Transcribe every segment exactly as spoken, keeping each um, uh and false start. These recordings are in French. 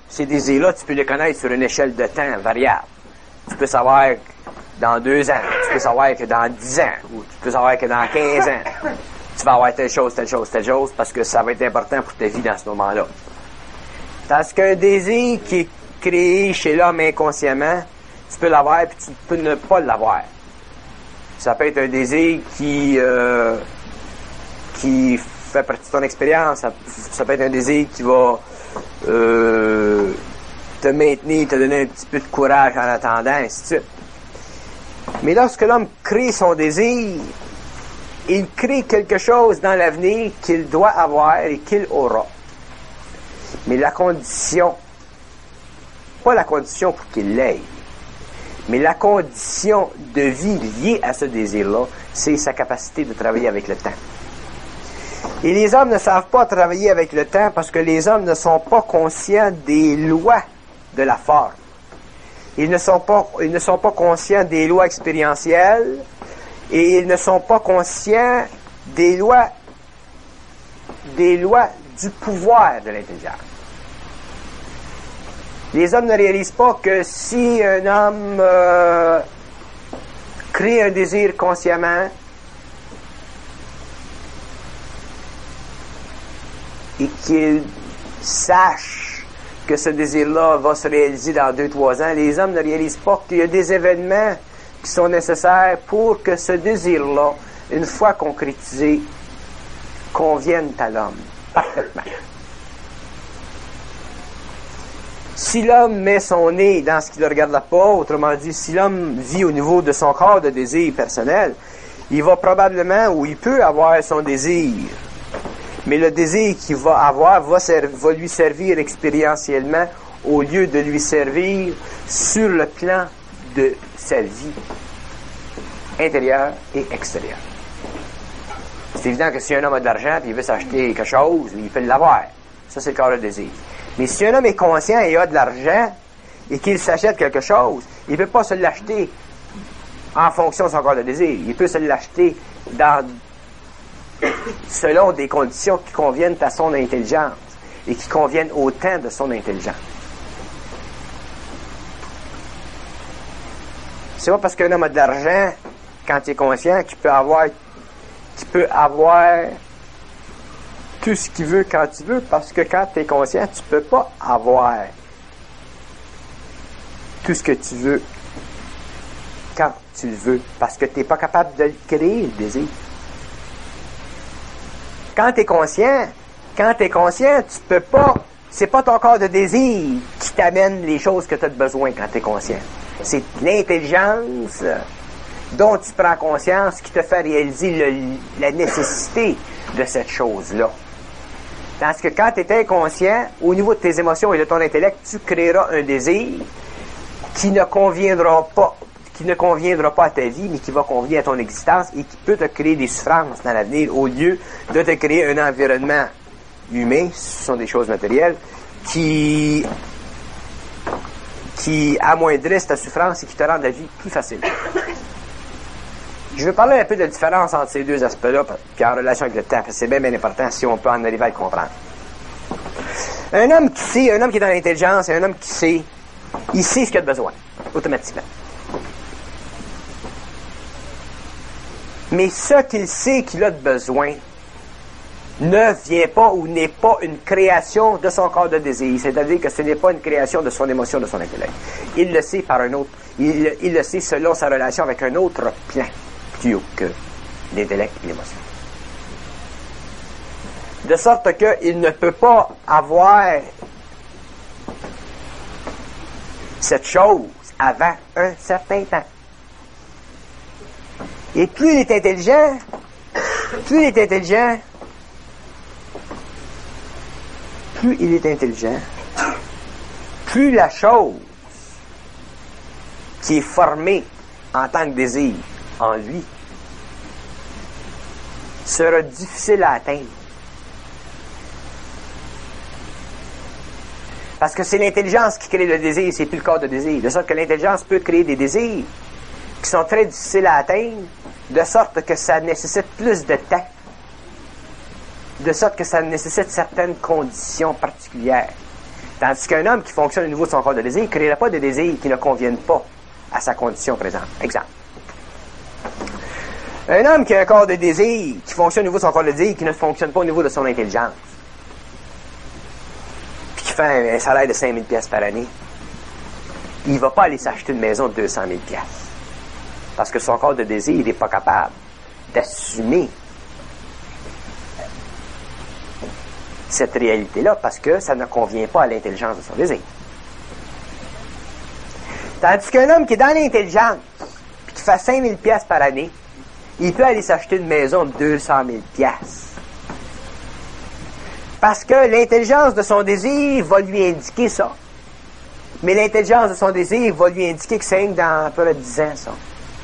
ces désirs-là, tu peux les connaître sur une échelle de temps variable. Tu peux savoir que dans deux ans, tu peux savoir que dans dix ans, ou tu peux savoir que dans quinze ans, tu vas avoir telle chose, telle chose, telle chose, parce que ça va être important pour ta vie dans ce moment-là. Parce qu'un désir qui est créé chez l'homme inconsciemment, tu peux l'avoir, puis tu peux ne pas l'avoir. Ça peut être un désir qui euh, qui fait partie de ton expérience. Ça, ça peut être un désir qui va euh, te maintenir, te donner un petit peu de courage en attendant, ainsi de suite. Mais lorsque l'homme crée son désir, il crée quelque chose dans l'avenir qu'il doit avoir et qu'il aura. Mais la condition, pas la condition pour qu'il l'ait, mais la condition de vie liée à ce désir-là, c'est sa capacité de travailler avec le temps. Et les hommes ne savent pas travailler avec le temps parce que les hommes ne sont pas conscients des lois de la forme. Ils ne sont pas, ils ne sont pas conscients des lois expérientielles et ils ne sont pas conscients des lois, des lois du pouvoir de l'intelligence. Les hommes ne réalisent pas que si un homme euh, crée un désir consciemment et qu'il sache que ce désir-là va se réaliser dans deux, trois ans, les hommes ne réalisent pas qu'il y a des événements qui sont nécessaires pour que ce désir-là, une fois concrétisé, convienne à l'homme parfaitement. Si l'homme met son nez dans ce qui ne le regarde pas, autrement dit, si l'homme vit au niveau de son corps de désir personnel, il va probablement, ou il peut avoir son désir, mais le désir qu'il va avoir va, ser- va lui servir expérientiellement au lieu de lui servir sur le plan de sa vie intérieure et extérieure. C'est évident que si un homme a de l'argent et il veut s'acheter quelque chose, il peut l'avoir. Ça, c'est le corps de désir. Mais si un homme est conscient et a de l'argent et qu'il s'achète quelque chose, il ne peut pas se l'acheter en fonction de son corps de désir. Il peut se l'acheter dans, selon des conditions qui conviennent à son intelligence et qui conviennent au temps de son intelligence. C'est pas parce qu'un homme a de l'argent, quand il est conscient, qu'il peut avoir, qu'il peut avoir tout ce qu'il veut quand il veut, parce que quand tu es conscient, tu peux pas avoir tout ce que tu veux quand tu le veux, parce que tu n'es pas capable de le créer, le désir. Quand tu es conscient, quand tu es conscient, tu peux pas, c'est pas ton corps de désir qui t'amène les choses que tu as besoin quand tu es conscient. C'est l'intelligence dont tu prends conscience qui te fait réaliser le, la nécessité de cette chose-là. Parce que quand tu es inconscient, au niveau de tes émotions et de ton intellect, tu créeras un désir qui ne conviendra pas, qui ne conviendra pas à ta vie, mais qui va convenir à ton existence et qui peut te créer des souffrances dans l'avenir au lieu de te créer un environnement humain, ce sont des choses matérielles, qui, qui amoindrissent ta souffrance et qui te rendent la vie plus facile. Je vais parler un peu de la différence entre ces deux aspects-là, puis en relation avec le temps, parce que c'est bien, bien important si on peut en arriver à le comprendre. Un homme qui sait, un homme qui est dans l'intelligence, et un homme qui sait, il sait ce qu'il a besoin, automatiquement. Mais ce qu'il sait qu'il a de besoin ne vient pas ou n'est pas une création de son corps de désir, c'est-à-dire que ce n'est pas une création de son émotion, de son intellect. Il le sait par un autre, il, il le sait selon sa relation avec un autre plan plus haut que l'intellect et l'émotion. De sorte qu'il ne peut pas avoir cette chose avant un certain temps. Et plus il est intelligent, plus il est intelligent, plus il est intelligent, plus la chose qui est formée en tant que désir en lui sera difficile à atteindre. Parce que c'est l'intelligence qui crée le désir, c'est plus le corps de désir. De sorte que l'intelligence peut créer des désirs qui sont très difficiles à atteindre, de sorte que ça nécessite plus de temps, de sorte que ça nécessite certaines conditions particulières. Tandis qu'un homme qui fonctionne au niveau de son corps de désir ne créera pas de désirs qui ne conviennent pas à sa condition présente. Exemple. Un homme qui a un corps de désir qui fonctionne au niveau de son corps de désir qui ne fonctionne pas au niveau de son intelligence, puis qui fait un, un salaire de cinq mille piastres par année, il ne va pas aller s'acheter une maison de deux cent mille piastres. Parce que son corps de désir n'est pas capable d'assumer cette réalité-là parce que ça ne convient pas à l'intelligence de son désir. Tandis qu'un homme qui est dans l'intelligence et qui fait cinq mille piastres par année, il peut aller s'acheter une maison de deux cent mille piastres. Parce que l'intelligence de son désir va lui indiquer ça. Mais l'intelligence de son désir va lui indiquer que c'est dans à peu près dix ans, ça.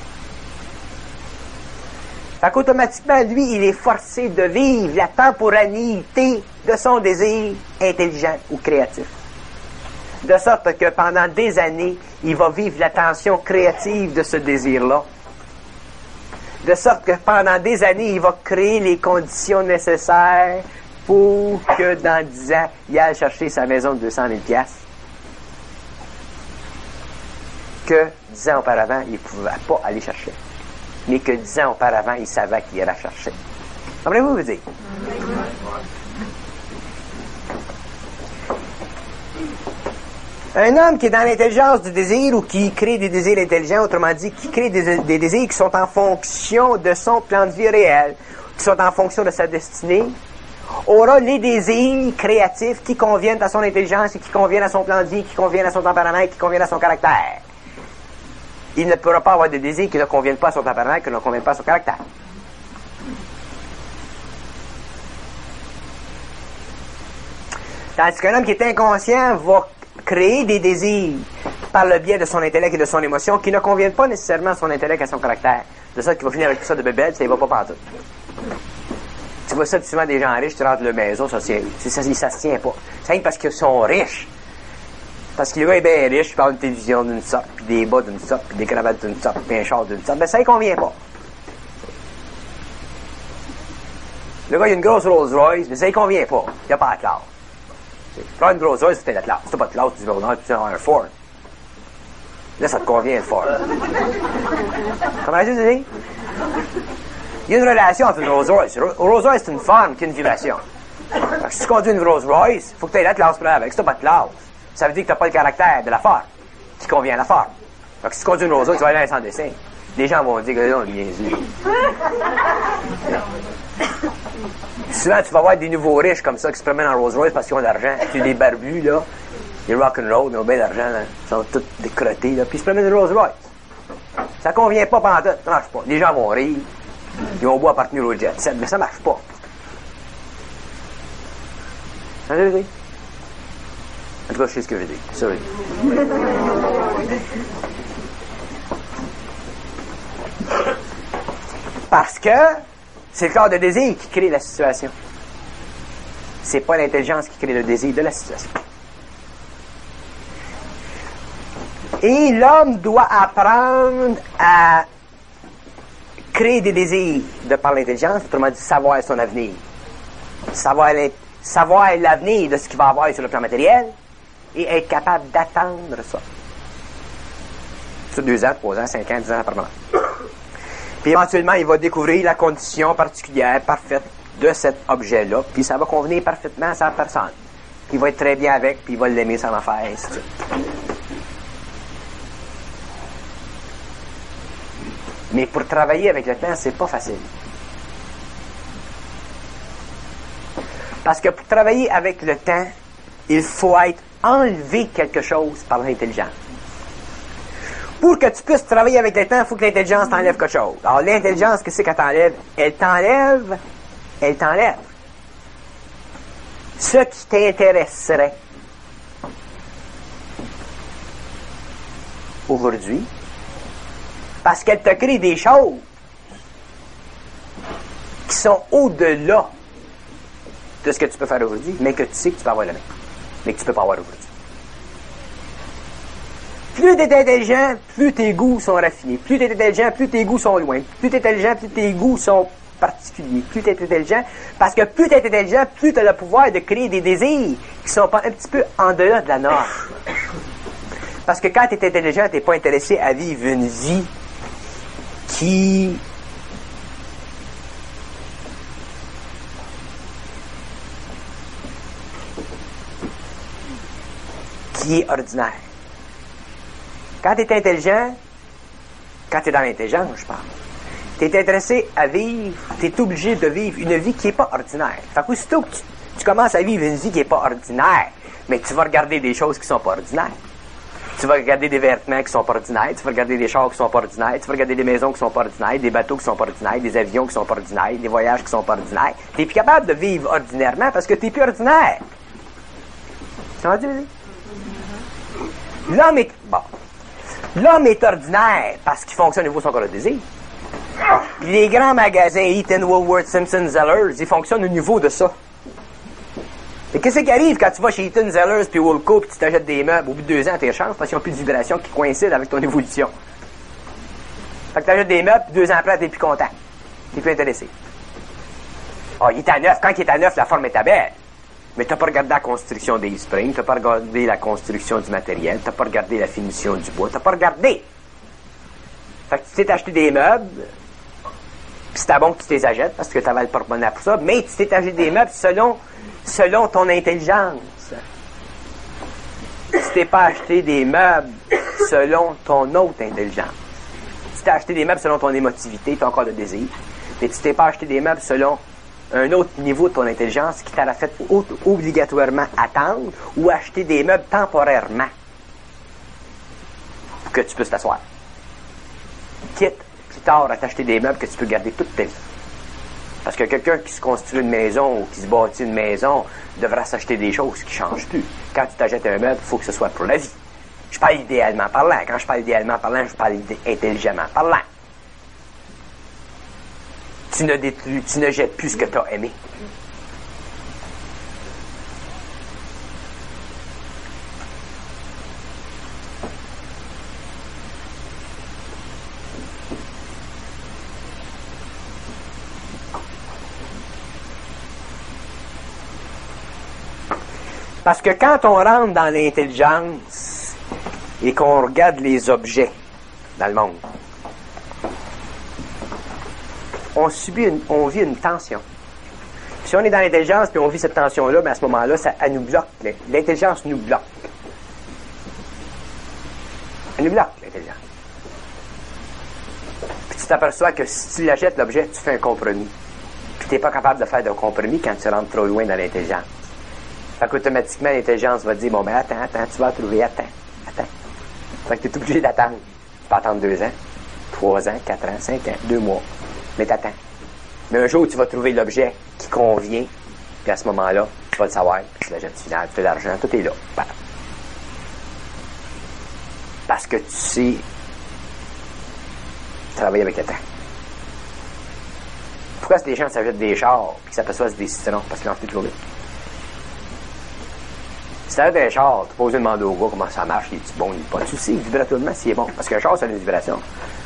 Fait qu'automatiquement, lui, il est forcé de vivre la temporalité de son désir intelligent ou créatif. De sorte que pendant des années, il va vivre la tension créative de ce désir-là. De sorte que pendant des années, il va créer les conditions nécessaires pour que dans dix ans, il aille chercher sa maison de deux cent mille piastres. Que dix ans auparavant, il ne pouvait pas aller chercher. Mais que dix ans auparavant, il savait qu'il irait chercher. Comprenez-vous, vous dire? Un homme qui est dans l'intelligence du désir ou qui crée des désirs intelligents, autrement dit, qui crée des, des désirs qui sont en fonction de son plan de vie réel, qui sont en fonction de sa destinée, aura les désirs créatifs qui conviennent à son intelligence et qui conviennent à son plan de vie, qui conviennent à son tempérament et qui conviennent à son caractère. Il ne pourra pas avoir des désirs qui ne conviennent pas à son tempérament et qui ne conviennent pas à son caractère. Tandis qu'un homme qui est inconscient va créer des désirs par le biais de son intellect et de son émotion qui ne conviennent pas nécessairement à son intellect et à son caractère. De ça qu'il va finir avec tout ça de bébête, ça ne va pas pantoute. Tu vois ça souvent des gens riches, tu rentres dans la maison, ça, c'est, ça, ça se tient pas. C'est parce qu'ils sont riches. Parce que le gars est bien riche, il parle d'une télévision d'une sorte, puis des bas d'une sorte, puis des cravates d'une sorte, puis un char d'une sorte. Ben ça ne convient pas. Le gars, il a une grosse Rolls Royce, mais ça ne convient pas. Il n'y a pas la classe. Prends une grosse Royce, c'était la classe. Si tu n'as pas de classe, tu dis, non, tu as un Ford. Là, ça te convient, le Ford. Comment tu dis? Il y a une relation entre une Rolls Royce. Une Rolls Royce, c'est une femme qui a une vibration. Donc, si tu conduis une Rolls Royce, il faut que tu aies la classe pour avec. Si tu n'as pas de classe, ça veut dire que tu n'as pas le caractère de la forme qui convient à la forme. Donc, si tu conduis une Rolls Royce, tu vas aller dans un sans dessin. Les gens vont dire que non, bien sûr. Souvent, tu vas voir des nouveaux riches comme ça qui se promènent en Rolls Royce parce qu'ils ont de l'argent. Tu les barbus, là, les rock'n'roll, ils ont bien d'argent, là. Ils sont tous décrotés, là. Puis ils se promènent en Rolls Royce. Ça convient pas pendant tout. Ça marche pas. Les gens vont rire. Ils vont boire appartenir au jet set, mais ça marche pas. Ça veut dire? En tout cas, je sais ce que je veux dire. Sorry. Parce que c'est le corps de désir qui crée la situation. C'est pas l'intelligence qui crée le désir de la situation. Et l'homme doit apprendre à créer des désirs de par l'intelligence, autrement dit, savoir son avenir. Savoir, savoir l'avenir de ce qu'il va avoir sur le plan matériel et être capable d'attendre ça. Sur deux ans, trois ans, cinq ans, dix ans, apparemment. Puis éventuellement, il va découvrir la condition particulière, parfaite de cet objet-là, puis ça va convenir parfaitement à sa personne. Puis il va être très bien avec, puis il va l'aimer sans en faire, et ainsi de suite. Mais pour travailler avec le temps, c'est pas facile. Parce que pour travailler avec le temps, il faut être enlevé quelque chose par l'intelligence. Pour que tu puisses travailler avec le temps, il faut que l'intelligence t'enlève quelque chose. Alors l'intelligence, qu'est-ce qu'elle t'enlève? Elle t'enlève, elle t'enlève ce qui t'intéresserait aujourd'hui, parce qu'elle te crée des choses qui sont au-delà de ce que tu peux faire aujourd'hui, mais que tu sais que tu peux avoir demain, mais que tu peux pas avoir aujourd'hui. Plus tu es intelligent, plus tes goûts sont raffinés. Plus tu es intelligent, plus tes goûts sont loin. Plus tu es intelligent, plus tes goûts sont particulier. Plus tu es intelligent, parce que plus tu es intelligent, plus tu as le pouvoir de créer des désirs qui sont pas un petit peu en delà de la norme. Parce que quand tu es intelligent, tu n'es pas intéressé à vivre une vie qui qui est ordinaire. Quand tu es intelligent, quand tu es dans l'intelligence, je parle, tu es intéressé à vivre, tu es obligé de vivre une vie qui n'est pas ordinaire. Fait qu'aussitôt que tu, tu commences à vivre une vie qui n'est pas ordinaire, mais tu vas regarder des choses qui ne sont pas ordinaires. Tu vas regarder des vêtements qui sont pas ordinaires, tu vas regarder des chars qui sont pas ordinaires, tu vas regarder des maisons qui sont pas ordinaires, des bateaux qui sont pas ordinaires, des avions qui sont pas ordinaires, des voyages qui sont pas ordinaires. Tu n'es plus capable de vivre ordinairement parce que tu n'es plus ordinaire. Tu m'as dit? L'homme est... Bon. L'homme est ordinaire parce qu'il fonctionne au niveau de son corps de désir. Les grands magasins, Eaton, Woolworth, Simpson, Zellers, ils fonctionnent au niveau de ça. Et qu'est-ce qui arrive quand tu vas chez Eaton, Zellers, puis Woolco, puis tu t'achètes des meubles, au bout de deux ans, tu les changes parce qu'ils n'ont plus de vibration qui coïncide avec ton évolution. Fait que tu achètes des meubles, puis deux ans après, tu n'es plus content. Tu n'es plus intéressé. Ah, oh, il est à neuf. Quand il est à neuf, la forme est à belle. Mais tu n'as pas regardé la construction des springs, tu n'as pas regardé la construction du matériel, tu n'as pas regardé la finition du bois, tu n'as pas regardé. Fait que tu t'es acheté des meubles, puis c'était bon que tu les achètes parce que tu avais le porte-monnaie pour ça, mais tu t'es acheté des meubles selon, selon ton intelligence. Tu t'es pas acheté des meubles selon ton autre intelligence. Tu t'es acheté des meubles selon ton émotivité, ton corps de désir, mais tu t'es pas acheté des meubles selon un autre niveau de ton intelligence qui t'a fait obligatoirement attendre ou acheter des meubles temporairement pour que tu puisses t'asseoir. Quitte plus tard à t'acheter des meubles que tu peux garder toute ta vie. Parce que quelqu'un qui se construit une maison ou qui se bâtit une maison devra s'acheter des choses qui ne changent plus. Quand tu t'achètes un meuble, il faut que ce soit pour la vie. Je parle idéalement parlant. Quand je parle idéalement parlant, je parle intelligemment parlant. Tu ne détruis, tu ne jettes plus ce que tu as aimé. Parce que quand on rentre dans l'intelligence et qu'on regarde les objets dans le monde, on subit une, on vit une tension. Si on est dans l'intelligence puis on vit cette tension-là, ben à ce moment-là, ça, elle nous bloque. L'intelligence nous bloque. Elle nous bloque, l'intelligence. Puis tu t'aperçois que si tu l'achètes, l'objet, tu fais un compromis. Puis tu n'es pas capable de faire de compromis quand tu rentres trop loin dans l'intelligence. Fait qu'automatiquement, l'intelligence va te dire, bon, ben attends, attends, tu vas trouver, attends, attends. Fait que tu es obligé d'attendre. Tu peux attendre deux ans, trois ans, quatre ans, cinq ans, deux mois. Mais t'attends. Mais un jour, tu vas trouver l'objet qui convient, puis à ce moment-là, tu vas le savoir, puis tu l'achètes final, tu as l'argent, tout est là. Parce que tu sais travailler avec le temps. Pourquoi est-ce que les gens s'achètent des chars, puis s'aperçoivent que c'est des citrons? Parce qu'ils n'en font plus trop vite. Si tu achètes un char, tu peux oser demander au gars comment ça marche, il est bon, il est pas. Tu sais, vibratoirement, s'il est bon. Parce qu'un char, ça a une vibration.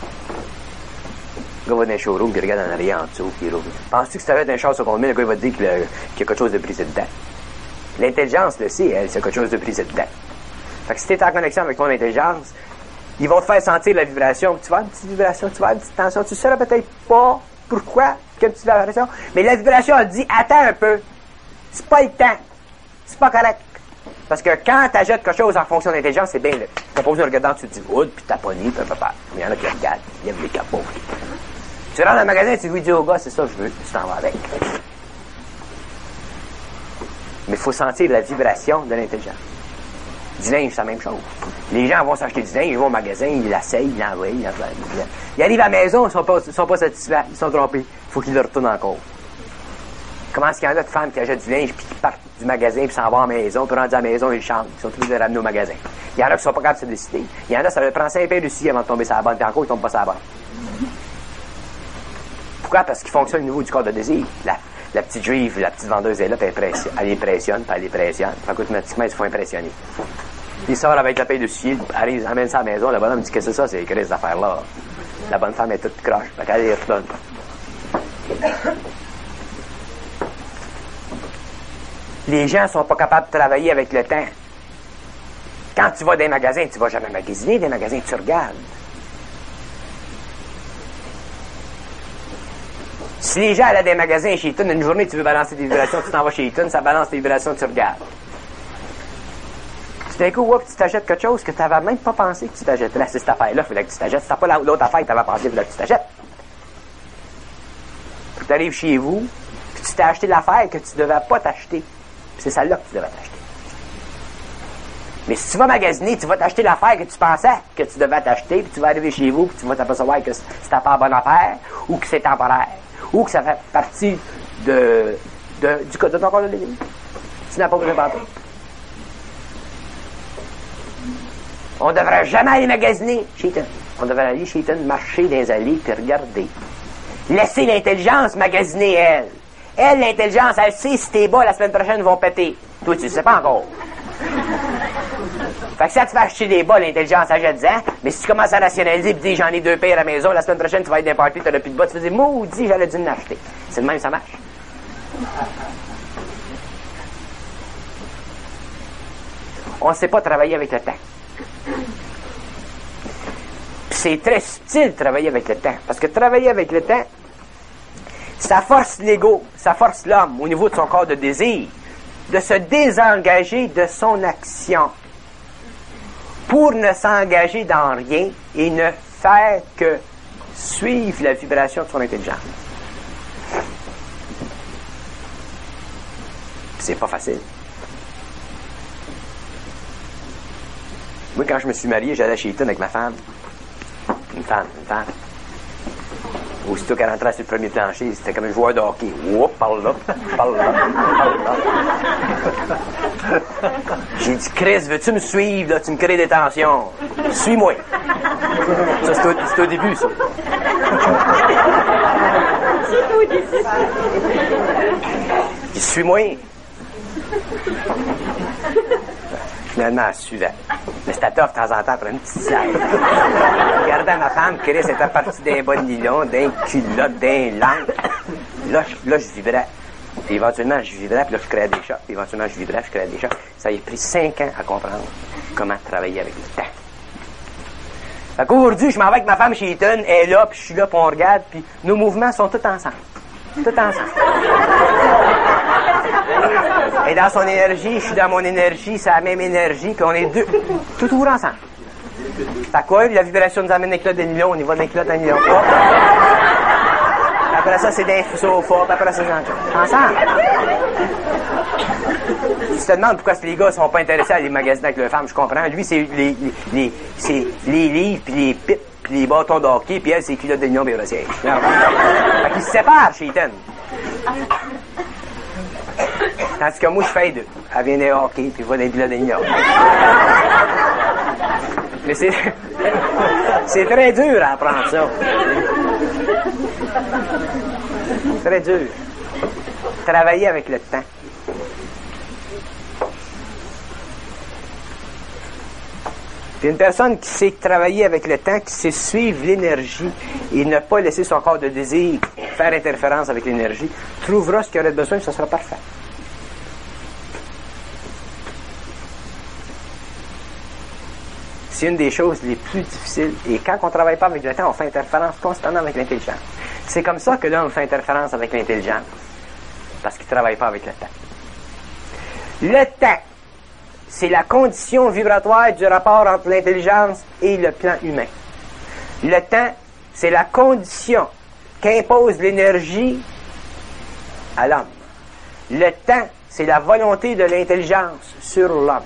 Le gars va dans un showroom, puis il regarde en arrière, en dessous, puis il roule. Penses-tu que si tu avais un char sur combien, le gars il va te dire qu'il y a quelque chose de brisé dedans? L'intelligence le sait, elle, c'est quelque chose de brisé dedans. Fait que si tu es en connexion avec ton intelligence, ils vont te faire sentir la vibration. Tu vas une petite vibration, tu vas une petite tension. Tu ne sauras peut-être pas pourquoi, quelle petite vibration, mais la vibration, elle dit, attends un peu. C'est pas le temps. C'est pas correct. Parce que quand tu achètes quelque chose en fonction d'intelligence, c'est bien là. Tu n'as pas besoin de regarder en dessous du wood, puis t'apponner, puis papa. Il y en a qui regardent, qui lèvent les capots. Tu rentres dans le magasin, tu lui dis au gars, c'est ça que je veux, tu t'en vas avec. Mais il faut sentir la vibration de l'intelligence. Du linge, c'est la même chose. Les gens vont s'acheter du linge, ils vont au magasin, ils l'essayent, ils l'envoient, ils l'envoient. Ils arrivent à la maison, ils ne sont pas, sont pas satisfaits, ils sont trompés. Il faut qu'ils le retournent encore. Comment est-ce qu'il y en a de femmes qui achètent du linge, puis qui partent du magasin, puis s'en vont à la maison, puis rendus à la maison, ils chantent. Ils sont tous de ramener au magasin. Il y en a qui sont pas capables de se décider. Il y en a, ça leur prend cinq paires de scie avant de tomber sur la bonne, puis encore, ils tombent pas sur la bonne. Pourquoi? Parce qu'ils fonctionnent au niveau du corps de désir. La, la petite juive, la petite vendeuse est là, puis elle, pressionne, elle impressionne, puis elle impressionne. Fait qu'automatiquement, ils se font impressionner. Il sort avec la paille de scie, arrive, amène ça à la maison, le bonhomme dit que c'est ça, c'est écrit ces affaires-là. La bonne femme est toute croche. Fait qu'elle les retourne. Les gens ne sont pas capables de travailler avec le temps. Quand tu vas dans les magasins, tu ne vas jamais magasiner. Des magasins, tu regardes. Si les gens allaient dans des magasins chez Eaton, une journée, tu veux balancer des vibrations, tu t'en vas chez Eaton, ça balance des vibrations, tu regardes. Tout d'un coup, whoop, tu t'achètes quelque chose que tu n'avais même pas pensé que tu t'achèterais. C'est cette affaire-là, il fallait que tu t'achètes. Si tu n'as pas l'autre affaire que tu avais pensé, il fallait que tu t'achètes. Tu arrives chez vous, puis tu t'es acheté l'affaire que tu ne devais pas t'acheter. Puis c'est celle-là que tu devais t'acheter. Mais si tu vas magasiner, tu vas t'acheter l'affaire que tu pensais que tu devais t'acheter, puis tu vas arriver chez vous, puis tu vas t'apercevoir que c'était pas la bonne affaire, ou que c'est temporaire, ou que ça fait partie de, de, du, de ton corps de l'église. Tu n'as pas besoin de partout. On devrait jamais aller magasiner chez Eaton. On devrait aller chez Eaton, marcher dans les allées, puis regarder. Laisser l'intelligence magasiner, elle. Elle, l'intelligence, elle sait si tes bas la semaine prochaine vont péter. Toi, tu ne sais pas encore. Fait que si elle te fait acheter des bas, l'intelligence, elle jette-en. Mais si tu commences à rationaliser et dis j'en ai deux paires à la maison, la semaine prochaine, tu vas être dans un party, tu n'auras plus de bas, tu vas dire maudit, j'aurais dû l'acheter. C'est le même, ça marche. On ne sait pas travailler avec le temps. Puis c'est très subtil de travailler avec le temps. Parce que travailler avec le temps, ça force l'ego, ça force l'homme au niveau de son corps de désir de se désengager de son action pour ne s'engager dans rien et ne faire que suivre la vibration de son intelligence. C'est pas facile. Moi, quand je me suis marié, j'allais chez Eaton avec ma femme. Une femme, une femme. Aussitôt qu'elle rentrait sur le premier plancher, c'était comme un joueur de hockey. Oups, parle là, parle là, parle là. J'ai dit, Chris, veux-tu me suivre, là? Tu me crées des tensions. Suis-moi. Ça, c'est au, c'est au début, ça. C'est au début. J'ai dit, suis-moi. Finalement, elle suivait. Mais c'était tough de temps en temps pour une petite slide. Je regardais ma femme, Chris était partie d'un bon nylon, d'un culotte, d'un langue. Là, je, là, je vibrais. Puis éventuellement, je vibrais, puis là, je créais des chocs. Puis éventuellement, je vibrais, je créais des chocs. Ça a pris cinq ans à comprendre comment travailler avec le temps. Fait qu'aujourd'hui, je m'en vais avec ma femme chez Eaton, elle est là, puis je suis là, puis on regarde, puis nos mouvements sont tous ensemble. Tout ensemble. Et dans son énergie, je suis dans mon énergie, c'est la même énergie, puis on est deux, tout toujours ensemble. Fait quoi, la vibration nous amène avec le nylon, on y va d'un culotte à nylon. Après ça, c'est d'un sofa, puis après ça, c'est ensemble. Tu te demandes pourquoi les gars sont pas intéressés à aller magasiner avec leurs femmes, je comprends. Lui, c'est les, les, les, c'est les livres, puis les pipes, puis les bâtons d'hockey, puis elle, c'est les culottes de nylon, puis le siège. Fait qu'ils se séparent chez Eaton. Tandis que moi, je fais deux. Elle vient des hockey, puis je vais des culottes de nylon. Mais c'est... c'est très dur à apprendre ça. Très dur. Travailler avec le temps. Puis une personne qui sait travailler avec le temps, qui sait suivre l'énergie et ne pas laisser son corps de désir faire interférence avec l'énergie, trouvera ce qu'il aurait besoin et ça sera parfait. C'est une des choses les plus difficiles. Et quand on ne travaille pas avec le temps, on fait interférence constamment avec l'intelligence. C'est comme ça que l'homme fait interférence avec l'intelligence. Parce qu'il ne travaille pas avec le temps. Le temps, c'est la condition vibratoire du rapport entre l'intelligence et le plan humain. Le temps, c'est la condition qu'impose l'énergie à l'homme. Le temps, c'est la volonté de l'intelligence sur l'homme.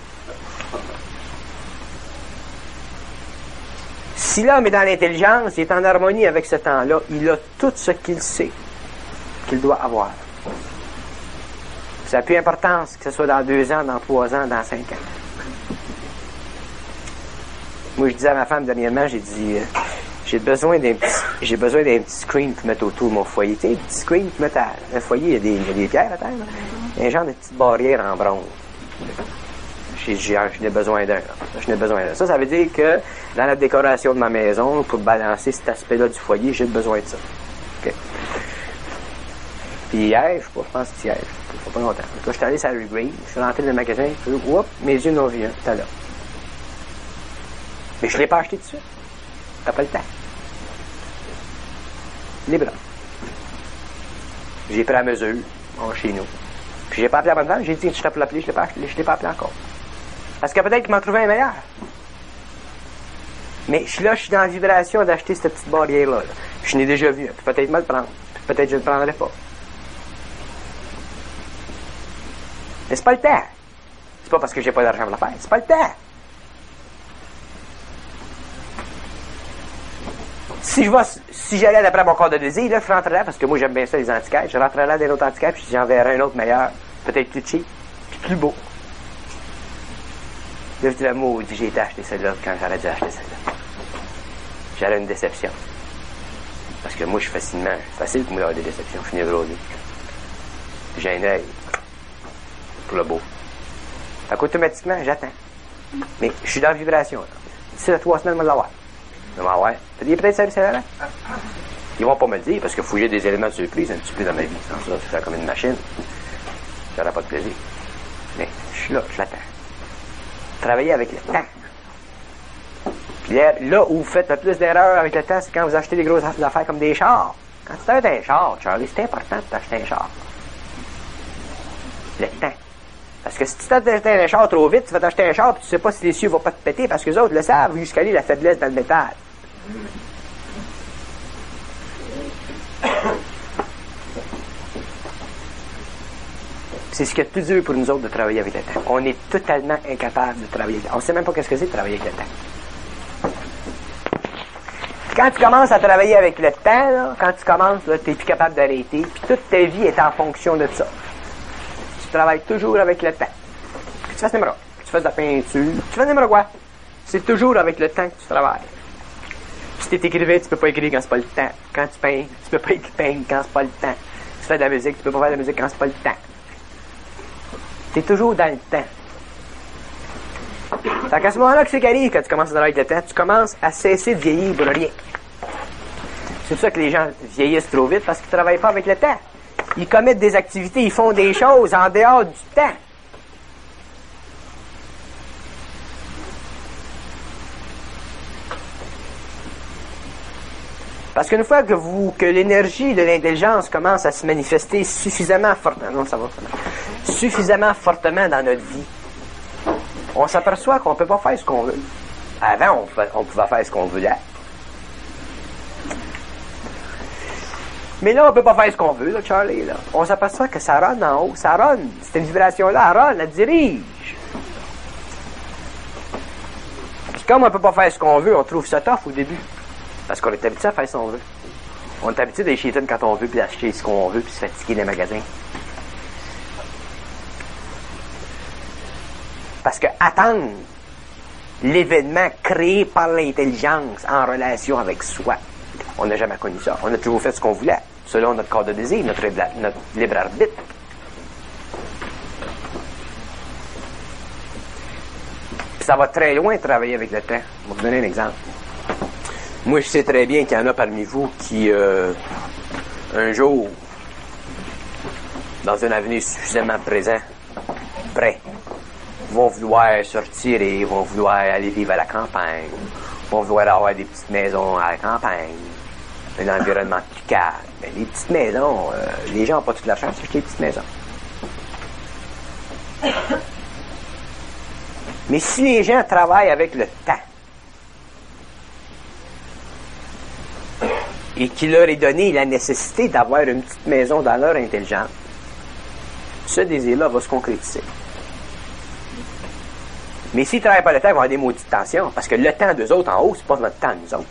Si l'homme est dans l'intelligence, il est en harmonie avec ce temps-là, il a tout ce qu'il sait qu'il doit avoir. Ça n'a plus d'importance que ce soit dans deux ans, dans trois ans, dans cinq ans. Moi, je disais à ma femme dernièrement, j'ai dit, euh, j'ai besoin d'un petit, j'ai besoin d'un petit screen pour mettre autour de mon foyer. Tu sais, un petit screen pour mettre à un foyer, il y a des, il y a des pierres à terre, là. Il y a un genre de petite barrière en bronze. J'ai, j'ai, j'en ai besoin d'un. J'en ai besoin d'un. Ça, ça veut dire que dans la décoration de ma maison, pour balancer cet aspect-là du foyer, j'ai besoin de ça. Okay. Puis hier, je sais pas, je pense que c'est hier, ça fait pas longtemps. Quand je suis allé sur Harry Green, je suis rentré dans le magasin, puis oups, mes yeux n'ont vu un, c'était là. Mais je ne l'ai pas acheté tout de suite. T'as pas le temps. Les bras. J'ai pris la mesure, en chez nous. Puis j'ai pas appelé la bonne femme, j'ai dit, je t'ai pour l'appeler, je l'ai pas acheté, je l'ai pas appelé encore. Parce que peut-être qu'il m'en trouvait un meilleur. Mais je suis là, je suis dans la vibration d'acheter cette petite barrière-là. Là. Je n'ai déjà vu, puis peut-être me le prendre, puis peut-être que je ne le prendrai pas. Mais c'est pas le temps. C'est pas parce que j'ai pas d'argent pour le faire, c'est pas le temps. Si je vais, si j'allais d'après mon corps de désir, là, je rentrerais là, parce que moi j'aime bien ça les antiquaires, je rentrerais là dans l'autre antiquaire, puis j'enverrais un autre meilleur, peut-être plus cheap, puis plus beau. Là, je dis le mot, j'ai été acheter celle-là quand j'aurais dû acheter celle-là. J'aurais une déception. Parce que moi, je suis facilement, c'est facile pour moi d'avoir des déceptions, je suis névrosé. J'ai un œil pour le beau. Fait qu'automatiquement, j'attends. Mais je suis dans la vibration. D'ici à trois semaines, je vais l'avoir. Je vais l'avoir. Peut-être ça, c'est là. Ils vont pas me le dire parce qu'il faut que j'ai des éléments de surprise un petit peu dans ma vie. Sans ça, je fais comme une machine. J'aurai pas de plaisir. Mais je suis là, je l'attends. Travailler avec le temps. Puis là, là où vous faites le plus d'erreurs avec le temps, c'est quand vous achetez des grosses affaires comme des chars. Quand tu achètes un char, Charlie, c'est important de t'acheter un char. Le temps. Parce que si tu t'achètes un char trop vite, tu vas t'acheter un char et tu sais pas si les cieux vont pas te péter parce que les autres le savent jusqu'à aller la faiblesse dans le métal. C'est ce qui est le plus dur pour nous autres de travailler avec le temps. On est totalement incapable de travailler avec le temps. On ne sait même pas qu'est-ce que c'est de travailler avec le temps. Quand tu commences à travailler avec le temps, là, quand tu commences, tu n'es plus capable d'arrêter, puis toute ta vie est en fonction de ça. Tu travailles toujours avec le temps. Que tu fasses n'importe quoi, que tu fasses de la peinture, que tu fasses n'importe quoi. C'est toujours avec le temps que tu travailles. Si tu es écrivain, tu peux pas écrire quand c'est pas le temps. Quand tu peins, tu peux pas peindre quand c'est pas le temps. Tu fais de la musique, tu peux pas faire de la musique quand c'est pas le temps. Tu es toujours dans le temps. C'est à ce moment-là que c'est qu'arrive quand tu commences à travailler avec le temps, tu commences à cesser de vieillir pour rien. C'est pour ça que les gens vieillissent trop vite, parce qu'ils ne travaillent pas avec le temps. Ils commettent des activités, ils font des choses en dehors du temps. Parce qu'une fois que vous, que l'énergie de l'intelligence commence à se manifester suffisamment fortement, non, ça va, suffisamment fortement dans notre vie, on s'aperçoit qu'on ne peut pas faire ce qu'on veut. Avant, on, fait, on pouvait faire ce qu'on voulait. Mais là, on ne peut pas faire ce qu'on veut, là, Charlie. Là. On s'aperçoit que ça run en haut. Ça run. Cette vibration-là, elle run, elle dirige. Puis comme on ne peut pas faire ce qu'on veut, on trouve ça tough au début. Parce qu'on est habitué à faire ce qu'on veut. On est habitué d'aller chez Eaton quand on veut, puis d'acheter ce qu'on veut, puis se fatiguer dans les magasins. Parce que attendre l'événement créé par l'intelligence en relation avec soi, on n'a jamais connu ça. On a toujours fait ce qu'on voulait, selon notre corps de désir, notre, notre libre arbitre. Puis ça va très loin de travailler avec le temps. Je vais vous donner un exemple. Moi, je sais très bien qu'il y en a parmi vous qui, euh, un jour, dans un avenir suffisamment présent, prêt, vont vouloir sortir et vont vouloir aller vivre à la campagne, vont vouloir avoir des petites maisons à la campagne, un environnement plus calme. Mais les petites maisons, euh, les gens n'ont pas toute la chance d'acheter les petites maisons. Mais si les gens travaillent avec le temps, et qu'il leur est donné la nécessité d'avoir une petite maison dans leur intelligence, ce désir-là va se concrétiser. Mais s'ils ne travaillent pas le temps, ils vont avoir des maudites tensions, parce que le temps d'eux autres en haut, c'est pas notre temps nous autres.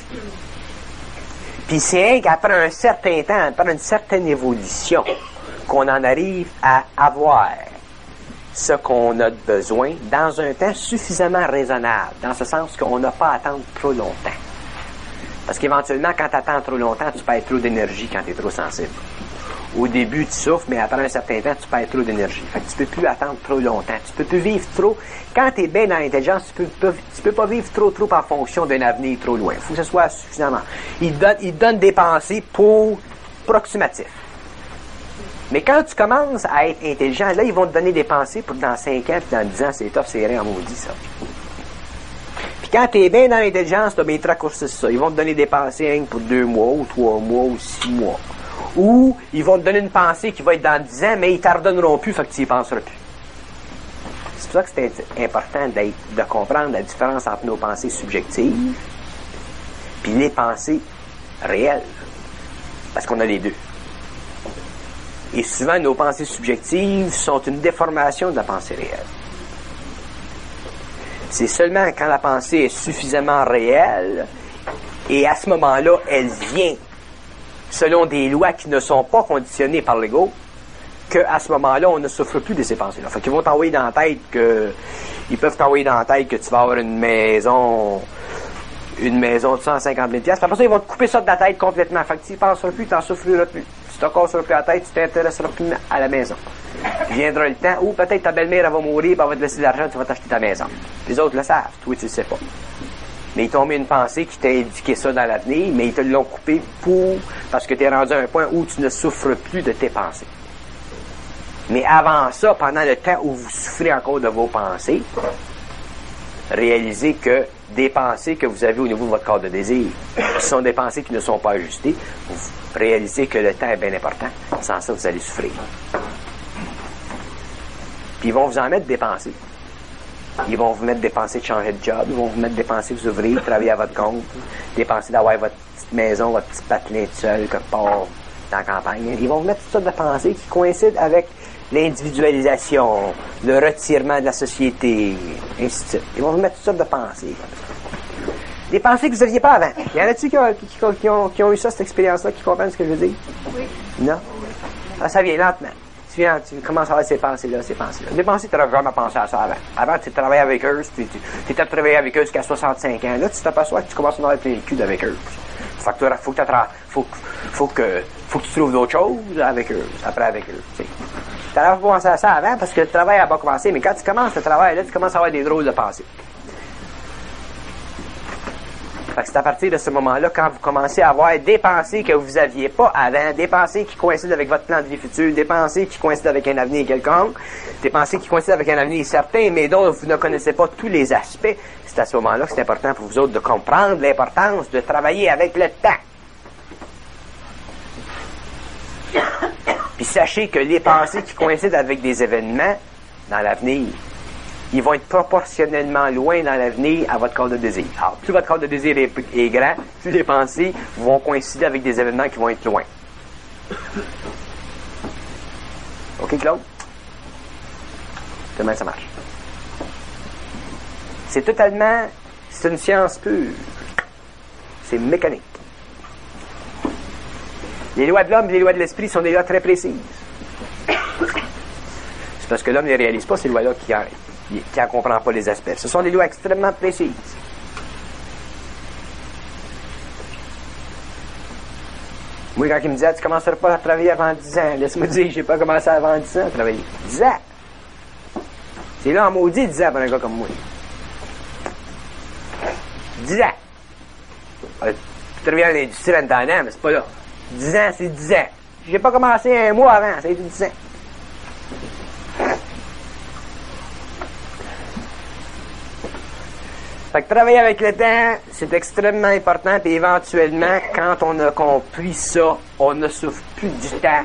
Puis c'est qu'après un certain temps, après une certaine évolution, qu'on en arrive à avoir ce qu'on a besoin dans un temps suffisamment raisonnable, dans ce sens qu'on n'a pas à attendre trop longtemps. Parce qu'éventuellement, quand tu attends trop longtemps, tu perds trop d'énergie quand tu es trop sensible. Au début, tu souffres, mais après un certain temps, tu perds trop d'énergie. Fait que tu peux plus attendre trop longtemps. Tu peux plus vivre trop. Quand tu es bien dans l'intelligence, tu peux, tu peux pas vivre trop, trop en fonction d'un avenir trop loin. Il faut que ce soit suffisamment. Il donne, il donne des pensées pour proximatifs. Mais quand tu commences à être intelligent, là, ils vont te donner des pensées pour dans cinq ans, puis dans dix ans, c'est top, c'est rien en maudit, ça. Puis quand t'es bien dans l'intelligence, t'as bien raccourci ça. Ils vont te donner des pensées hein, pour deux mois, ou trois mois, ou six mois. Ou ils vont te donner une pensée qui va être dans dix ans, mais ils t'ardonneront plus, fait que tu y penseras plus. C'est pour ça que c'est important d'être, de comprendre la différence entre nos pensées subjectives puis les pensées réelles. Parce qu'on a les deux. Et souvent, nos pensées subjectives sont une déformation de la pensée réelle. C'est seulement quand la pensée est suffisamment réelle, et à ce moment-là, elle vient selon des lois qui ne sont pas conditionnées par l'ego, qu'à ce moment-là, on ne souffre plus de ces pensées-là. Fait qu'ils vont t'envoyer dans la tête que... Ils peuvent t'envoyer dans la tête que tu vas avoir une maison... Une maison de cent cinquante mille piastres. Après ça, ils vont te couper ça de la tête complètement. Fait que tu n'y penseras plus, tu n'en souffriras plus. Tu te casseras plus la tête, tu t'intéresseras plus à la maison. Viendra le temps où peut-être ta belle-mère elle va mourir, elle va te laisser de l'argent, tu vas t'acheter ta maison. Les autres le savent, toi tu le sais pas. Mais ils t'ont mis une pensée qui t'a indiqué ça dans l'avenir, mais ils te l'ont coupé pour... parce que tu es rendu à un point où tu ne souffres plus de tes pensées. Mais avant ça, pendant le temps où vous souffrez encore de vos pensées, réalisez que des pensées que vous avez au niveau de votre corps de désir, qui sont des pensées qui ne sont pas ajustées, vous réalisez que le temps est bien important. Sans ça, vous allez souffrir. Puis ils vont vous en mettre des pensées. Ils vont vous mettre des pensées de changer de job, ils vont vous mettre des pensées de vous ouvrir, de travailler à votre compte, des pensées d'avoir votre petite maison, votre petit patelin tout seul, quelque part dans la campagne. Ils vont vous mettre toutes sortes de pensées qui coïncident avec l'individualisation, le retirement de la société, ainsi de suite. Ils vont vous mettre toutes sortes de pensées. Des pensées que vous n'aviez pas avant. Y en a-tu qui ont, qui, qui, qui, ont, qui ont eu ça, cette expérience-là, qui comprennent ce que je veux dire? Oui. Non? Ah, ça vient lentement. Tu viens, tu commences à avoir ces pensées-là, ces pensées-là. Les pensées, tu n'aurais jamais pensé à ça avant. Avant, tu travaillais avec eux, tu étais travaillé avec eux jusqu'à soixante-cinq ans. Là, tu t'aperçois que tu commences à avoir plein le cul avec eux. Fait que faut que, faut, faut que, faut que tu trouves d'autres choses avec eux, après avec eux, tu sais. Tu n'aurais pas pensé à ça avant parce que le travail n'a pas commencé, mais quand tu commences le travail, là, tu commences à avoir des drôles de pensées. Fait que c'est à partir de ce moment-là, quand vous commencez à avoir des pensées que vous n'aviez pas avant, des pensées qui coïncident avec votre plan de vie futur, des pensées qui coïncident avec un avenir quelconque, des pensées qui coïncident avec un avenir certain, mais dont vous ne connaissez pas tous les aspects, c'est à ce moment-là que c'est important pour vous autres de comprendre l'importance de travailler avec le temps. Puis sachez que les pensées qui coïncident avec des événements dans l'avenir, ils vont être proportionnellement loin dans l'avenir à votre corps de désir. Alors, plus votre corps de désir est, est grand, plus les pensées vont coïncider avec des événements qui vont être loin. OK, Claude? Demain, ça marche. C'est totalement... C'est une science pure. C'est mécanique. Les lois de l'homme et les lois de l'esprit sont des lois très précises. C'est parce que l'homme ne les réalise pas, ces lois-là, qui en, qui en comprend pas les aspects. Ce sont des lois extrêmement précises. Moi, quand il me disait, tu ne commenceras pas à travailler avant dix ans, laisse-moi dire, je n'ai pas commencé avant dix ans à travailler. dix ans! C'est là en maudit dix ans pour un gars comme moi. dix ans! Tu travailles dans l'industrie en temps, mais c'est pas là. dix ans, c'est dix ans. J'ai pas commencé un mois avant, ça a été dix ans. Fait que travailler avec le temps, c'est extrêmement important, et éventuellement, quand on a compris ça, on ne souffre plus du temps.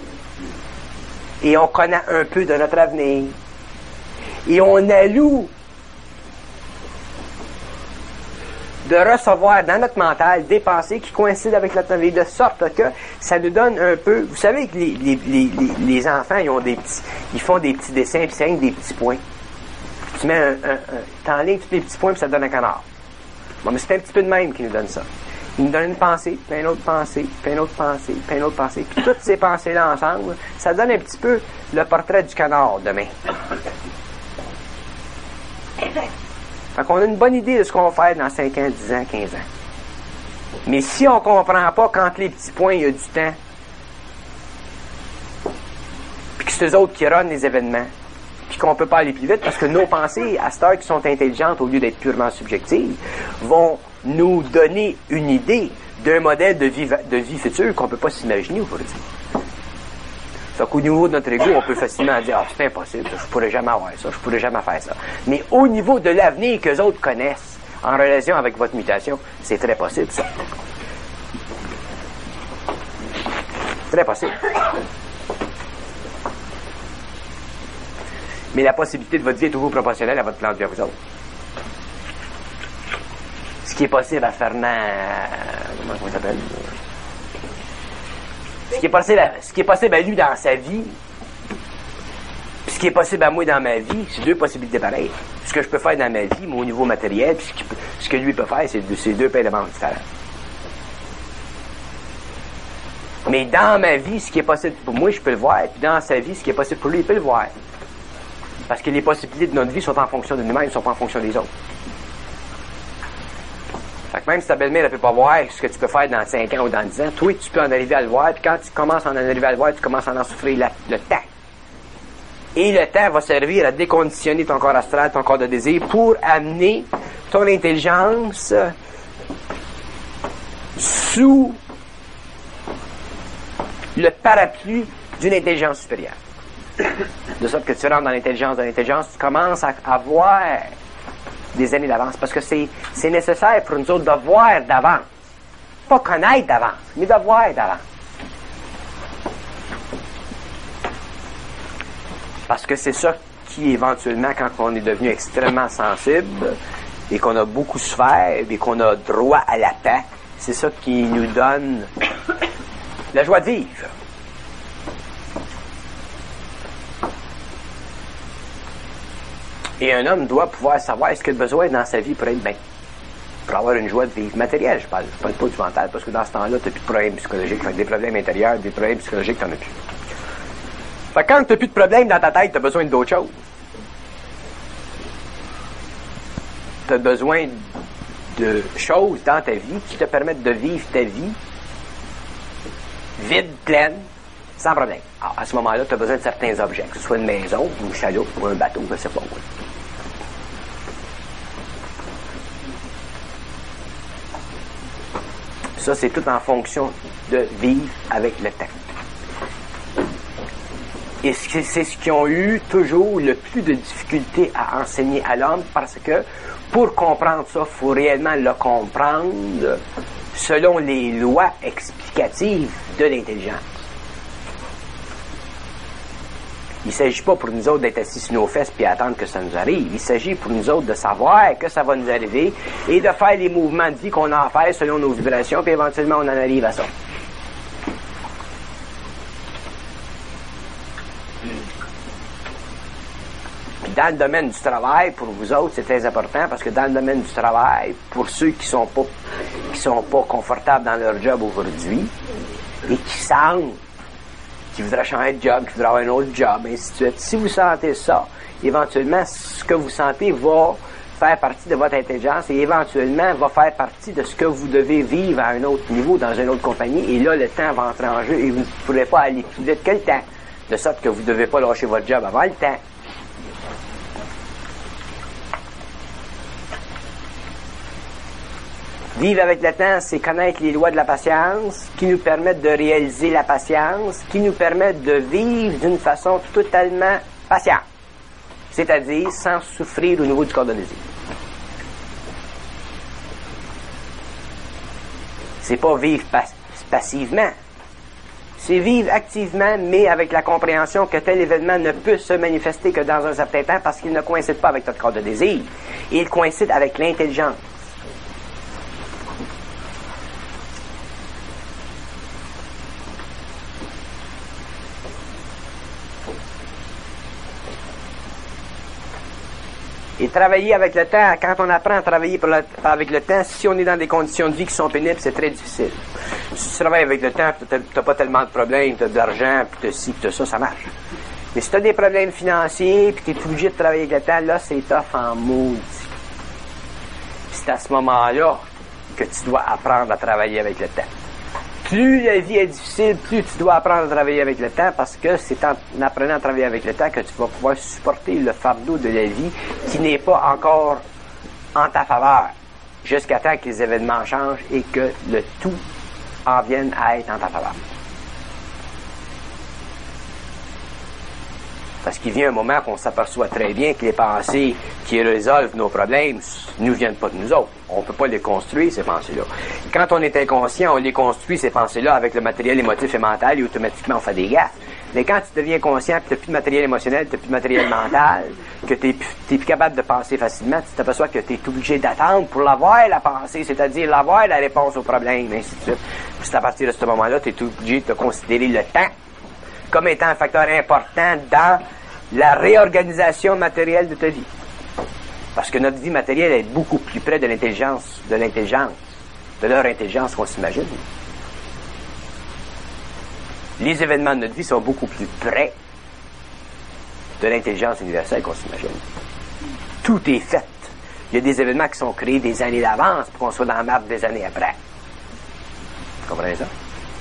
Et on connaît un peu de notre avenir. Et on alloue de recevoir dans notre mental des pensées qui coïncident avec notre vie, de sorte que ça nous donne un peu... Vous savez que les, les, les, les enfants, ils ont des petits, ils font des petits dessins, puis c'est rien que des petits points. Tu mets un... un, un t'enlignes tous les petits points, puis ça te donne un canard. Bon, mais c'est un petit peu de même qui nous donne ça. Il nous donne une pensée, puis une autre pensée, puis une autre pensée, puis une autre pensée. Puis toutes ces pensées-là ensemble, ça donne un petit peu le portrait du canard demain. Fait qu'on a une bonne idée de ce qu'on va faire dans cinq ans, dix ans, quinze ans. Mais si on ne comprend pas quand les petits points, il y a du temps, puis que c'est eux autres qui runnent les événements, puis qu'on ne peut pas aller plus vite, parce que nos pensées, à cette heure qui sont intelligentes au lieu d'être purement subjectives, vont nous donner une idée d'un modèle de vie, de vie future qu'on ne peut pas s'imaginer aujourd'hui. Fait qu'au niveau de notre ego, on peut facilement dire, ah, c'est impossible, je pourrais jamais avoir ça, je pourrais jamais faire ça. Mais au niveau de l'avenir que les autres connaissent, en relation avec votre mutation, c'est très possible, ça. Très possible. Mais la possibilité de votre vie est toujours proportionnelle à votre plan de vie à vous autres. Ce qui est possible à Fernand... Comment il s'appelle? Ce qui est possible à, ce qui est possible à lui dans sa vie, puis ce qui est possible à moi dans ma vie, c'est deux possibilités pareilles. Ce que je peux faire dans ma vie, mais au niveau matériel, puis ce, qui, ce que lui peut faire, c'est de, c'est deux paires de manches différentes. Mais dans ma vie, ce qui est possible pour moi, je peux le voir, puis dans sa vie, ce qui est possible pour lui, il peut le voir. Parce que les possibilités de notre vie sont en fonction de nous-mêmes, ne sont pas en fonction des autres. Fait que même si ta belle-mère ne peut pas voir ce que tu peux faire dans cinq ans ou dans dix ans, toi, tu peux en arriver à le voir, puis quand tu commences à en arriver à le voir, tu commences à en souffrir la, le temps. Et le temps va servir à déconditionner ton corps astral, ton corps de désir, pour amener ton intelligence sous le parapluie d'une intelligence supérieure. De sorte que tu rentres dans l'intelligence de l'intelligence, tu commences à, à voir des années d'avance, parce que c'est, c'est nécessaire pour nous autres de voir d'avance. Pas connaître d'avance, mais de voir d'avance. Parce que c'est ça qui, éventuellement, quand on est devenu extrêmement sensible, et qu'on a beaucoup souffert, et qu'on a droit à la paix, c'est ça qui nous donne la joie de vivre. Et un homme doit pouvoir savoir ce qu'il a besoin dans sa vie pour être bien. Pour avoir une joie de vivre matérielle, je parle. Je parle pas du mental, parce que dans ce temps-là, tu n'as plus de problèmes psychologiques. Fait que des problèmes intérieurs, des problèmes psychologiques, tu n'en as plus. Fait que quand tu n'as plus de problèmes dans ta tête, tu as besoin d'autre chose. Tu as besoin de choses dans ta vie qui te permettent de vivre ta vie vide, pleine, sans problème. Alors, à ce moment-là, tu as besoin de certains objets, que ce soit une maison, une chaloupe ou un bateau, je ne sais pas. Oui. Ça, c'est tout en fonction de vivre avec le temps. Et c'est ce qui ont eu toujours le plus de difficulté à enseigner à l'homme, parce que pour comprendre ça, il faut réellement le comprendre selon les lois explicatives de l'intelligence. Il ne s'agit pas pour nous autres d'être assis sur nos fesses et attendre que ça nous arrive. Il s'agit pour nous autres de savoir que ça va nous arriver et de faire les mouvements de vie qu'on a à faire selon nos vibrations, puis éventuellement on en arrive à ça. Puis dans le domaine du travail, pour vous autres, c'est très important, parce que dans le domaine du travail, pour ceux qui sont pas qui sont pas confortables dans leur job aujourd'hui et qui sentent qui voudraient changer de job, qui voudraient avoir un autre job, et ainsi de suite. Si vous sentez ça, éventuellement, ce que vous sentez va faire partie de votre intelligence et éventuellement va faire partie de ce que vous devez vivre à un autre niveau, dans une autre compagnie, et là, le temps va entrer en jeu et vous ne pourrez pas aller plus vite que le temps. De sorte que vous ne devez pas lâcher votre job avant le temps. Vivre avec le temps, c'est connaître les lois de la patience qui nous permettent de réaliser la patience, qui nous permettent de vivre d'une façon totalement patiente, c'est-à-dire sans souffrir au niveau du corps de désir. C'est pas vivre pas- passivement, c'est vivre activement, mais avec la compréhension que tel événement ne peut se manifester que dans un certain temps parce qu'il ne coïncide pas avec notre corps de désir, il coïncide avec l'intelligence. Et travailler avec le temps, quand on apprend à travailler pour le, avec le temps, si on est dans des conditions de vie qui sont pénibles, c'est très difficile. Si tu travailles avec le temps, tu n'as pas tellement de problèmes, tu as de l'argent, puis tu as ci, puis tu as ça, ça marche. Mais si tu as des problèmes financiers, puis tu es obligé de travailler avec le temps, là, c'est tough en maudit. C'est à ce moment-là que tu dois apprendre à travailler avec le temps. Plus la vie est difficile, plus tu dois apprendre à travailler avec le temps, parce que c'est en apprenant à travailler avec le temps que tu vas pouvoir supporter le fardeau de la vie qui n'est pas encore en ta faveur, jusqu'à temps que les événements changent et que le tout en vienne à être en ta faveur. Parce qu'il vient un moment qu'on s'aperçoit très bien que les pensées qui résolvent nos problèmes ne nous viennent pas de nous autres. On ne peut pas les construire, ces pensées-là. Quand on est inconscient, on les construit, ces pensées-là, avec le matériel émotif et mental, et automatiquement, on fait des gaffes. Mais quand tu deviens conscient que tu n'as plus de matériel émotionnel, tu n'as plus de matériel mental, que tu n'es plus capable de penser facilement, tu t'aperçois que tu es obligé d'attendre pour l'avoir, la pensée, c'est-à-dire l'avoir, la réponse au problème, et ainsi de suite. Puis c'est à partir de ce moment-là, tu es obligé de considérer le temps comme étant un facteur important dans la réorganisation matérielle de ta vie. Parce que notre vie matérielle est beaucoup plus près de l'intelligence, de l'intelligence, de leur intelligence qu'on s'imagine. Les événements de notre vie sont beaucoup plus près de l'intelligence universelle qu'on s'imagine. Tout est fait. Il y a des événements qui sont créés des années d'avance pour qu'on soit dans la merde des années après. Vous comprenez ça?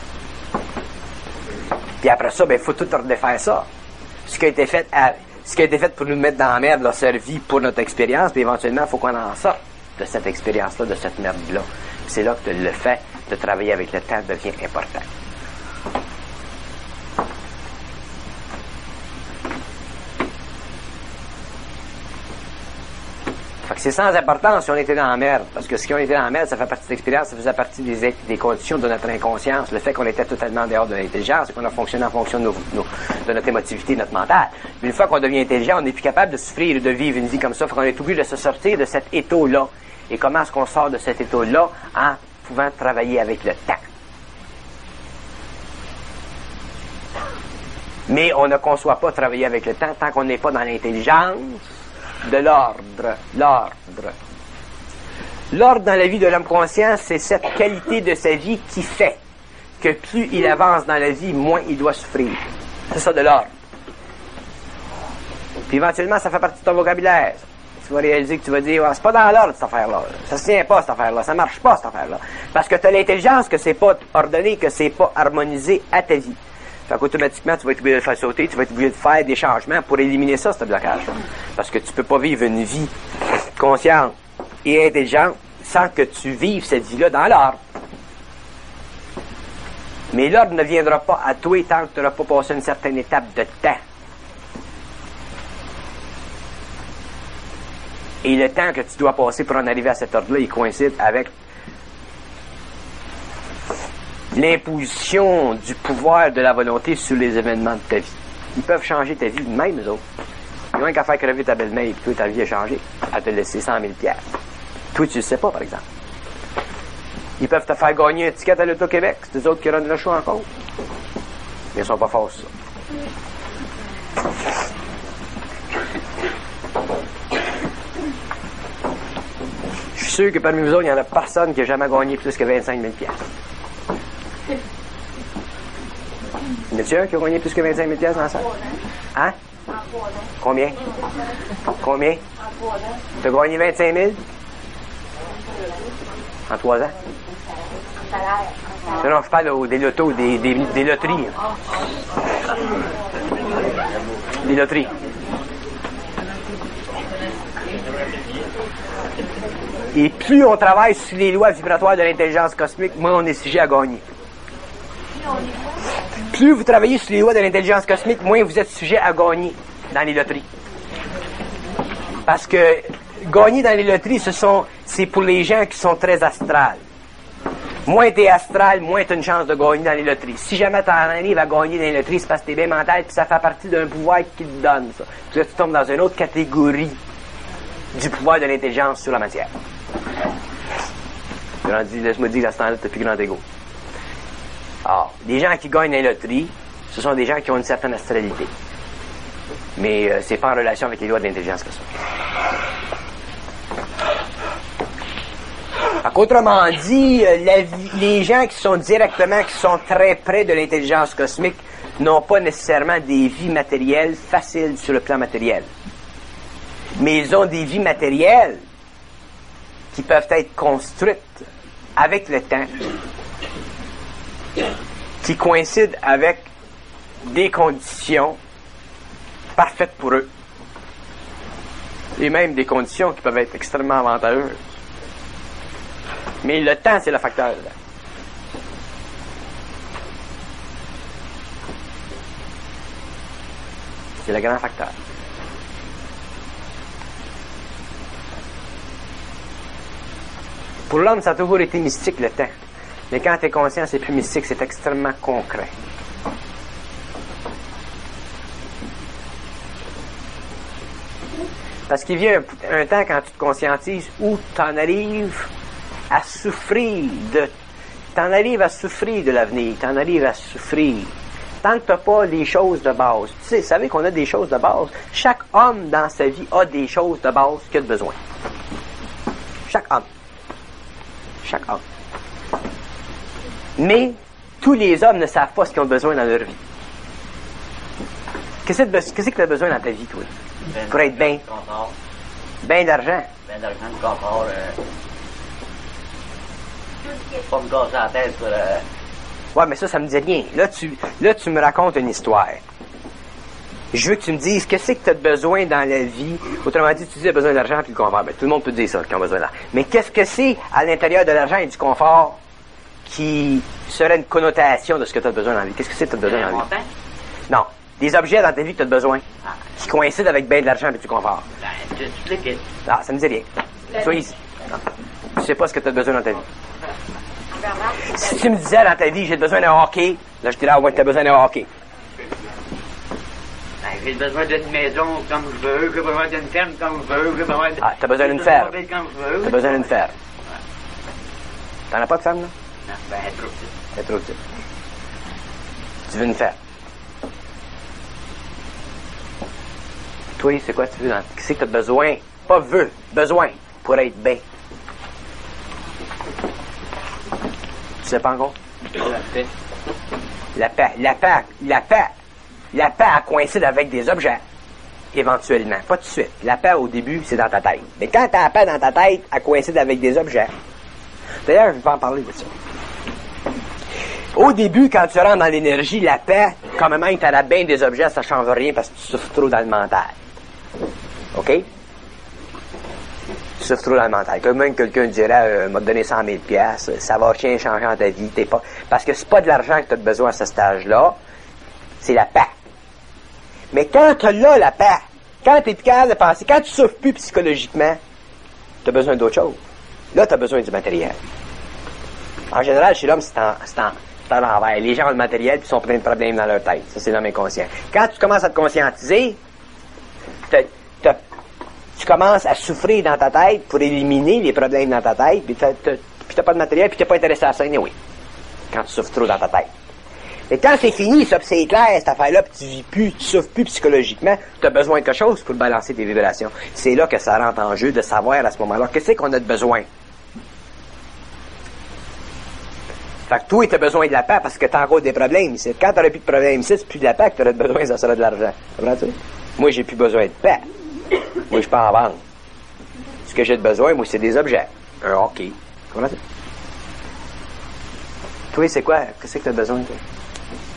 Puis après ça, ben, il faut tout redéfaire ça. Ce qui a été fait à, ce qui a été fait pour nous mettre dans la merde l'a servi pour notre expérience, puis éventuellement, il faut qu'on en sorte de cette expérience-là, de cette merde-là. C'est là que le fait de travailler avec le temps devient important. Fait que c'est sans importance si on était dans la merde, parce que si on était dans la merde, ça fait partie de l'expérience, ça faisait partie des, des conditions de notre inconscience, le fait qu'on était totalement dehors de l'intelligence et qu'on a fonctionné en fonction de, nos, nos, de notre émotivité, notre mental. Mais une fois qu'on devient intelligent, on n'est plus capable de souffrir et de vivre une vie comme ça, fait qu'on est obligé de se sortir de cet étau-là. Et comment est-ce qu'on sort de cet étau-là? En pouvant travailler avec le temps. Mais on ne conçoit pas travailler avec le temps tant qu'on n'est pas dans l'intelligence de l'ordre. L'ordre. L'ordre dans la vie de l'homme conscient, c'est cette qualité de sa vie qui fait que plus il avance dans la vie, moins il doit souffrir. C'est ça de l'ordre. Puis éventuellement, ça fait partie de ton vocabulaire. Tu vas réaliser que tu vas dire, ah, c'est pas dans l'ordre cette affaire-là. Ça se tient pas cette affaire-là. Ça marche pas cette affaire-là. Parce que tu as l'intelligence que c'est pas ordonné, que c'est pas harmonisé à ta vie. Fait qu'automatiquement, tu vas être obligé de le faire sauter, tu vas être obligé de faire des changements pour éliminer ça, ce blocage. Parce que tu peux pas vivre une vie consciente et intelligente sans que tu vives cette vie-là dans l'ordre. Mais l'ordre ne viendra pas à toi tant que tu n'auras pas passé une certaine étape de temps. Et le temps que tu dois passer pour en arriver à cet ordre-là, il coïncide avec l'imposition du pouvoir de la volonté sur les événements de ta vie. Ils peuvent changer ta vie de même, eux autres. Il n'y a rien qu'à faire crever ta belle-mère et toi, ta vie a changé. À te laisser cent mille piastres. Toi, tu ne le sais pas, par exemple. Ils peuvent te faire gagner un ticket à l'Auto-Québec. C'est eux autres qui donnent le choix encore. Mais ils ne sont pas forts sur ça. Je suis sûr que parmi vous autres, il n'y en a personne qui n'a jamais gagné plus que vingt-cinq mille piastres. Y en a-tu un qui a gagné plus que vingt-cinq mille piastres dans la salle? Hein? Combien? Combien? Tu as gagné vingt-cinq mille? En trois ans? Non, non, je parle des lotos, des, des, des loteries. Des loteries. Et plus on travaille sur les lois vibratoires de l'intelligence cosmique, moins on est sujet à gagner. Plus vous travaillez sur les lois de l'intelligence cosmique, moins vous êtes sujet à gagner dans les loteries. Parce que gagner dans les loteries, ce sont, c'est pour les gens qui sont très astrales. Moins t'es astral, moins t'as une chance de gagner dans les loteries. Si jamais t'en arrives à gagner dans les loteries, c'est parce que t'es bien mental, puis ça fait partie d'un pouvoir qui te donne ça. Puis là, tu tombes dans une autre catégorie du pouvoir de l'intelligence sur la matière. Laisse-moi dire qu'à ce temps-là, t'as plus grand ego. Alors, les gens qui gagnent les loteries, ce sont des gens qui ont une certaine astralité. Mais euh, c'est pas en relation avec les lois de l'intelligence cosmique. Autrement dit, euh, la vie, les gens qui sont directement, qui sont très près de l'intelligence cosmique, n'ont pas nécessairement des vies matérielles faciles sur le plan matériel. Mais ils ont des vies matérielles qui peuvent être construites avec le temps, qui coïncident avec des conditions parfaites pour eux. Et même des conditions qui peuvent être extrêmement avantageuses. Mais le temps, c'est le facteur là. C'est le grand facteur. Pour l'homme, ça a toujours été mystique, le temps. Mais quand tu es conscient, c'est plus mystique, c'est extrêmement concret. Parce qu'il vient un, un temps quand tu te conscientises où tu en arrives à souffrir de... T'en arrives à souffrir de l'avenir, t'en arrives à souffrir. Tant que t'as pas les choses de base. Tu sais, vous savez qu'on a des choses de base. Chaque homme dans sa vie a des choses de base qu'il a besoin. Chaque homme. Chaque homme. Mais tous les hommes ne savent pas ce qu'ils ont besoin dans leur vie. Qu'est-ce que tu as besoin dans ta vie, toi? Ben, pour être bien. Confort. Bien d'argent. Ben d'argent, de confort. Euh... Pas me casser la tête pour... Euh... Ouais, mais ça, ça me dit rien. Là, tu, là, tu me racontes une histoire. Je veux que tu me dises qu'est-ce que tu as besoin dans la vie. Autrement dit, tu dis que tu as besoin d'argent et du confort. Ben, tout le monde peut dire ça, qu'ils ont besoin d'argent. Mais qu'est-ce que c'est à l'intérieur de l'argent et du confort qui serait une connotation de ce que tu as besoin dans la vie? Qu'est-ce que c'est que tu as besoin dans la vie? Non. Des objets dans ta vie que tu as besoin Ah. qui coïncident avec bien de l'argent et du confort. Ben, tu expliques. Ah, ça me dit rien. Sois ici. Non. Tu sais pas ce que tu as besoin dans ta vie. Si tu me disais dans ta vie, j'ai besoin d'un hockey, là, je te dirais, ah ouais, tu as besoin d'un hockey. Ben, j'ai besoin d'une maison comme je veux, j'ai besoin d'une ferme comme je veux, j'ai besoin de... Ah, t'as besoin d'une ferme. Comme je veux. T'as besoin d'une ferme. T'en as pas de ferme, là? Non, ben, trop petit. C'est trop petit. Tu veux une ferme. Toi, c'est quoi tu veux dans... Qu'est-ce que t'as besoin? Pas veux, besoin, pour être bien. Tu sais pas encore? La paix. La paix, la paix, la paix, la paix a coïncide avec des objets, éventuellement, pas tout de suite. La paix, au début, c'est dans ta tête. Mais quand t'as la paix dans ta tête, elle coïncide avec des objets. D'ailleurs, je vais en parler de ça. Au début, quand tu rentres dans l'énergie, la paix, quand même, t'as bien des objets, ça change rien parce que tu souffres trop dans le mental. OK? Tu souffres trop dans le mental. Comme même quelqu'un dirait, euh, m'a donné cent mille piastres, ça va rien changer dans ta vie, t'es pas... Parce que c'est pas de l'argent que tu as besoin à ce stage-là, c'est la paix. Mais quand tu as là la paix, quand tu es plus capable de penser, quand tu souffres plus psychologiquement, tu as besoin d'autre chose. Là, tu as besoin du matériel. En général, chez l'homme, c'est en, c'est en, c'est en envers. Les gens ont le matériel puis sont plein de problèmes dans leur tête. Ça, c'est l'homme inconscient. Quand tu commences à te conscientiser, t'as, t'as, tu commences à souffrir dans ta tête pour éliminer les problèmes dans ta tête, puis tu n'as pas de matériel, puis tu n'es pas intéressé à ça, oui. Quand tu souffres trop dans ta tête. Et quand c'est fini, ça, puis c'est clair, cette affaire-là, puis tu vis plus, tu souffres plus psychologiquement, tu as besoin de quelque chose pour balancer tes vibrations. C'est là que ça rentre en jeu de savoir à ce moment-là qu'est-ce qu'on a de besoin. Fait que toi, tu as besoin de la paix parce que tu as encore des problèmes ici. Quand tu n'auras plus de problèmes ici, c'est plus de la paix que tu auras besoin, ça sera de l'argent. Comprends-tu? Moi, j'ai plus besoin de paix. Moi, je peux en vendre. Ce que j'ai de besoin, moi, c'est des objets. Un hockey. Comprends-tu? Toi, c'est quoi? Qu'est-ce que tu as besoin, toi?